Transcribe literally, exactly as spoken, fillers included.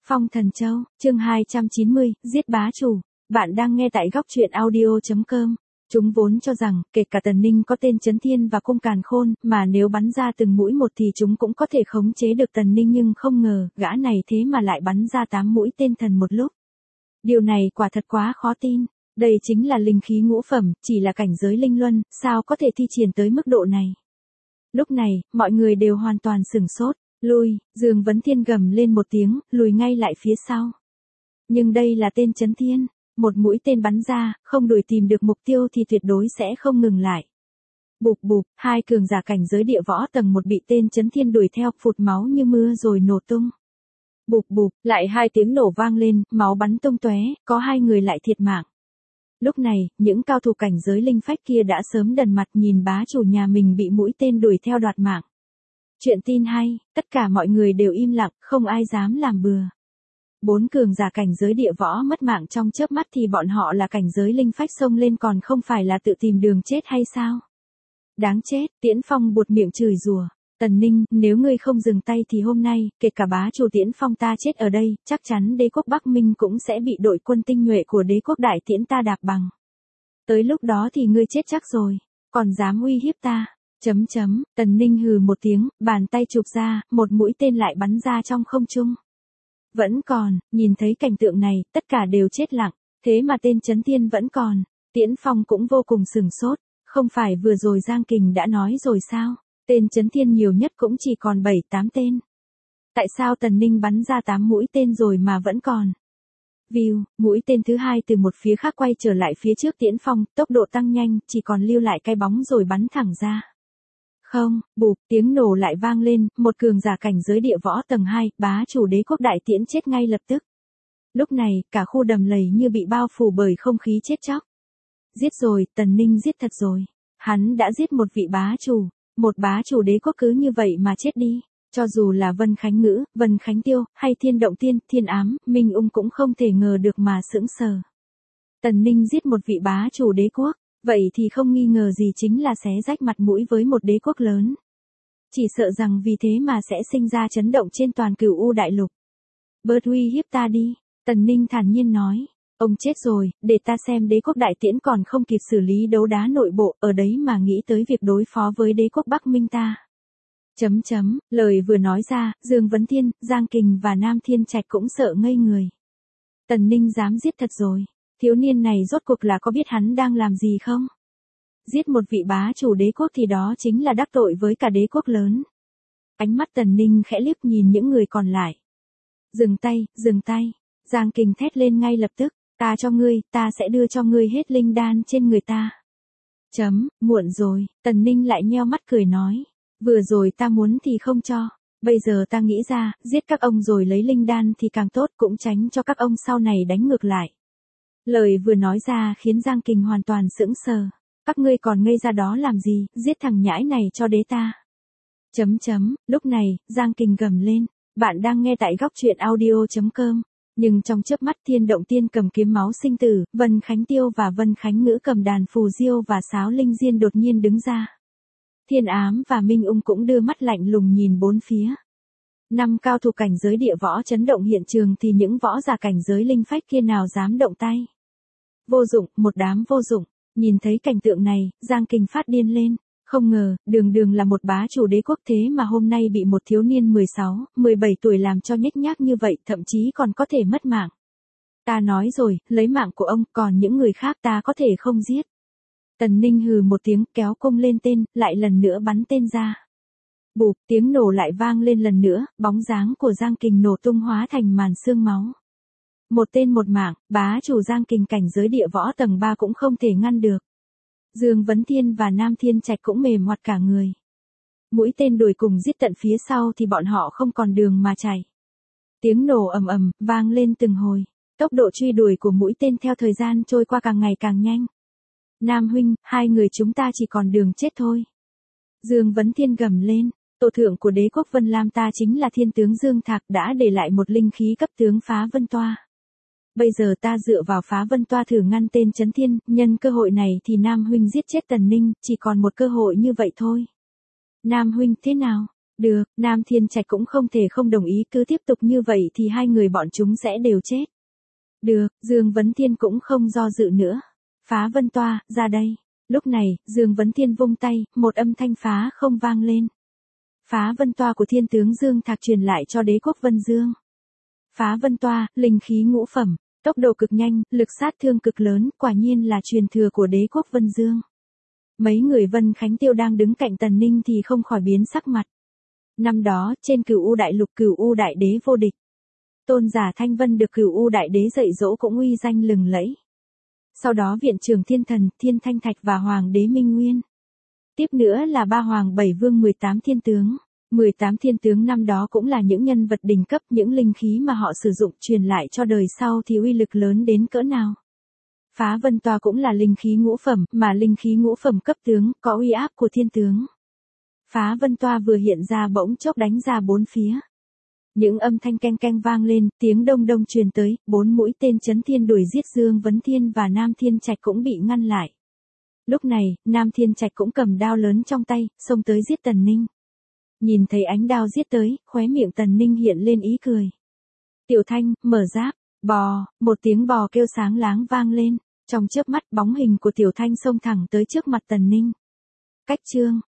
Phong Thần Châu, chương hai trăm chín mươi, giết bá chủ. Bạn đang nghe tại góc truyện audio chấm com. Chúng vốn cho rằng, kể cả Tần Ninh có tên Chấn Thiên và cung càn khôn, mà nếu bắn ra từng mũi một thì chúng cũng có thể khống chế được Tần Ninh, nhưng không ngờ, gã này thế mà lại bắn ra tám mũi tên thần một lúc. Điều này quả thật quá khó tin. Đây chính là linh khí ngũ phẩm, chỉ là cảnh giới linh luân, sao có thể thi triển tới mức độ này. Lúc này, mọi người đều hoàn toàn sửng sốt. Lui, Dương Vấn Thiên gầm lên một tiếng, lùi ngay lại phía sau. Nhưng đây là tên Chấn Thiên, một mũi tên bắn ra, không đuổi tìm được mục tiêu thì tuyệt đối sẽ không ngừng lại. Bụp bụp, hai cường giả cảnh giới địa võ tầng một bị tên Chấn Thiên đuổi theo, phụt máu như mưa rồi nổ tung. Bụp bụp, lại hai tiếng nổ vang lên, máu bắn tung tóe, có hai người lại thiệt mạng. Lúc này, những cao thủ cảnh giới linh phách kia đã sớm đần mặt nhìn bá chủ nhà mình bị mũi tên đuổi theo đoạt mạng. Chuyện tin hay, tất cả mọi người đều im lặng, không ai dám làm bừa. Bốn cường giả cảnh giới địa võ mất mạng trong chớp mắt thì bọn họ là cảnh giới linh phách xông lên còn không phải là tự tìm đường chết hay sao? Đáng chết, Tiễn Phong buột miệng chửi rủa. Tần Ninh, nếu ngươi không dừng tay thì hôm nay, kể cả bá chủ Tiễn Phong ta chết ở đây, chắc chắn đế quốc Bắc Minh cũng sẽ bị đội quân tinh nhuệ của đế quốc Đại Tiễn ta đạp bằng. Tới lúc đó thì ngươi chết chắc rồi, còn dám uy hiếp ta. Chấm chấm, Tần Ninh hừ một tiếng, bàn tay chụp ra, một mũi tên lại bắn ra trong không trung. Vẫn còn, nhìn thấy cảnh tượng này, tất cả đều chết lặng, thế mà tên Chấn Thiên vẫn còn. Tiễn Phong cũng vô cùng sửng sốt, không phải vừa rồi Giang Kình đã nói rồi sao, tên Chấn Thiên nhiều nhất cũng chỉ còn bảy tám tên. Tại sao Tần Ninh bắn ra tám mũi tên rồi mà vẫn còn? View, mũi tên thứ hai từ một phía khác quay trở lại phía trước Tiễn Phong, tốc độ tăng nhanh, chỉ còn lưu lại cái bóng rồi bắn thẳng ra. Không, bụp, tiếng nổ lại vang lên, một cường giả cảnh giới địa võ tầng hai, bá chủ đế quốc Đại Tiễn chết ngay lập tức. Lúc này, cả khu đầm lầy như bị bao phủ bởi không khí chết chóc. Giết rồi, Tần Ninh giết thật rồi. Hắn đã giết một vị bá chủ, một bá chủ đế quốc cứ như vậy mà chết đi. Cho dù là Vân Khánh Ngữ, Vân Khánh Tiêu, hay Thiên Động Tiên, Thiên Ám, Minh Ung cũng không thể ngờ được mà sững sờ. Tần Ninh giết một vị bá chủ đế quốc. Vậy thì không nghi ngờ gì chính là xé rách mặt mũi với một đế quốc lớn. Chỉ sợ rằng vì thế mà sẽ sinh ra chấn động trên toàn Cửu U đại lục. Bớt uy hiếp ta đi, Tần Ninh thản nhiên nói. Ông chết rồi, để ta xem đế quốc Đại Tiễn còn không kịp xử lý đấu đá nội bộ, ở đấy mà nghĩ tới việc đối phó với đế quốc Bắc Minh ta. Chấm chấm, lời vừa nói ra, Dương Vấn Thiên, Giang Kình và Nam Thiên Trạch cũng sợ ngây người. Tần Ninh dám giết thật rồi. Thiếu niên này rốt cuộc là có biết hắn đang làm gì không? Giết một vị bá chủ đế quốc thì đó chính là đắc tội với cả đế quốc lớn. Ánh mắt Tần Ninh khẽ liếc nhìn những người còn lại. Dừng tay, dừng tay. Giang Kình thét lên ngay lập tức. Ta cho ngươi, ta sẽ đưa cho ngươi hết linh đan trên người ta. Chấm, muộn rồi. Tần Ninh lại nheo mắt cười nói. Vừa rồi ta muốn thì không cho. Bây giờ ta nghĩ ra, giết các ông rồi lấy linh đan thì càng tốt, cũng tránh cho các ông sau này đánh ngược lại. Lời vừa nói ra khiến Giang Kình hoàn toàn sững sờ. Các ngươi còn ngây ra đó làm gì, giết thằng nhãi này cho đế ta. Chấm chấm, lúc này, Giang Kình gầm lên. Bạn đang nghe tại góc truyện audio chấm com. Nhưng trong chớp mắt Thiên Động Tiên cầm kiếm máu sinh tử, Vân Khánh Tiêu và Vân Khánh Ngữ cầm đàn phù diêu và sáo linh diên đột nhiên đứng ra. Thiên Ám và Minh Ung cũng đưa mắt lạnh lùng nhìn bốn phía. Năm cao thủ cảnh giới địa võ chấn động hiện trường thì những võ giả cảnh giới linh phách kia nào dám động tay. Vô dụng, một đám vô dụng. Nhìn thấy cảnh tượng này, Giang Kình phát điên lên. Không ngờ, đường đường là một bá chủ đế quốc thế mà hôm nay bị một thiếu niên mười sáu, mười bảy tuổi làm cho nhếch nhác như vậy, thậm chí còn có thể mất mạng. Ta nói rồi, lấy mạng của ông, còn những người khác ta có thể không giết. Tần Ninh hừ một tiếng, kéo cung lên tên, lại lần nữa bắn tên ra. Bụp, tiếng nổ lại vang lên lần nữa, bóng dáng của Giang Kình nổ tung hóa thành màn sương máu. Một tên một mạng, bá chủ Giang Kình cảnh giới địa võ tầng ba cũng không thể ngăn được. Dương Vấn Thiên và Nam Thiên Trạch cũng mềm ngoặt cả người. Mũi tên đuổi cùng giết tận phía sau thì bọn họ không còn đường mà chạy. Tiếng nổ ầm ầm, vang lên từng hồi. Tốc độ truy đuổi của mũi tên theo thời gian trôi qua càng ngày càng nhanh. Nam huynh, hai người chúng ta chỉ còn đường chết thôi. Dương Vấn Thiên gầm lên. Tổ thượng của đế quốc Vân Lam ta chính là thiên tướng Dương Thạc đã để lại một linh khí cấp tướng phá vân toa. Bây giờ ta dựa vào phá vân toa thử ngăn tên Chấn Thiên, nhân cơ hội này thì Nam huynh giết chết Tần Ninh, chỉ còn một cơ hội như vậy thôi. Nam huynh thế nào? Được, Nam Thiên Trạch cũng không thể không đồng ý, cứ tiếp tục như vậy thì hai người bọn chúng sẽ đều chết. Được, Dương Vấn Thiên cũng không do dự nữa. Phá Vân Toa, ra đây. Lúc này, Dương Vấn Thiên vung tay, một âm thanh phá không vang lên. Phá Vân Toa của Thiên tướng Dương Thạc truyền lại cho Đế quốc Vân Dương. Phá Vân Toa, linh khí ngũ phẩm, tốc độ cực nhanh, lực sát thương cực lớn, quả nhiên là truyền thừa của Đế quốc Vân Dương. Mấy người Vân Khánh Tiêu đang đứng cạnh Tần Ninh thì không khỏi biến sắc mặt. Năm đó, trên Cửu U Đại Lục Cửu U Đại Đế vô địch. Tôn giả Thanh Vân được Cửu U Đại Đế dạy dỗ cũng uy danh lừng lẫy. Sau đó Viện trưởng Thiên Thần, Thiên Thanh Thạch và Hoàng đế Minh Nguyên. Tiếp nữa là ba hoàng bảy vương mười tám thiên tướng. mười tám thiên tướng năm đó cũng là những nhân vật đỉnh cấp, những linh khí mà họ sử dụng truyền lại cho đời sau thì uy lực lớn đến cỡ nào. Phá Vân Toa cũng là linh khí ngũ phẩm, mà linh khí ngũ phẩm cấp tướng, có uy áp của thiên tướng. Phá Vân Toa vừa hiện ra bỗng chốc đánh ra bốn phía. Những âm thanh keng keng vang lên, tiếng đông đông truyền tới, bốn mũi tên chấn thiên đuổi giết Dương Vấn Thiên và Nam Thiên Trạch cũng bị ngăn lại. Lúc này, Nam Thiên Trạch cũng cầm đao lớn trong tay, xông tới giết Tần Ninh. Nhìn thấy ánh đao giết tới, khóe miệng Tần Ninh hiện lên ý cười. Tiểu Thanh, mở giáp, bò, một tiếng bò kêu sáng láng vang lên, trong chớp mắt bóng hình của Tiểu Thanh xông thẳng tới trước mặt Tần Ninh. Cách chương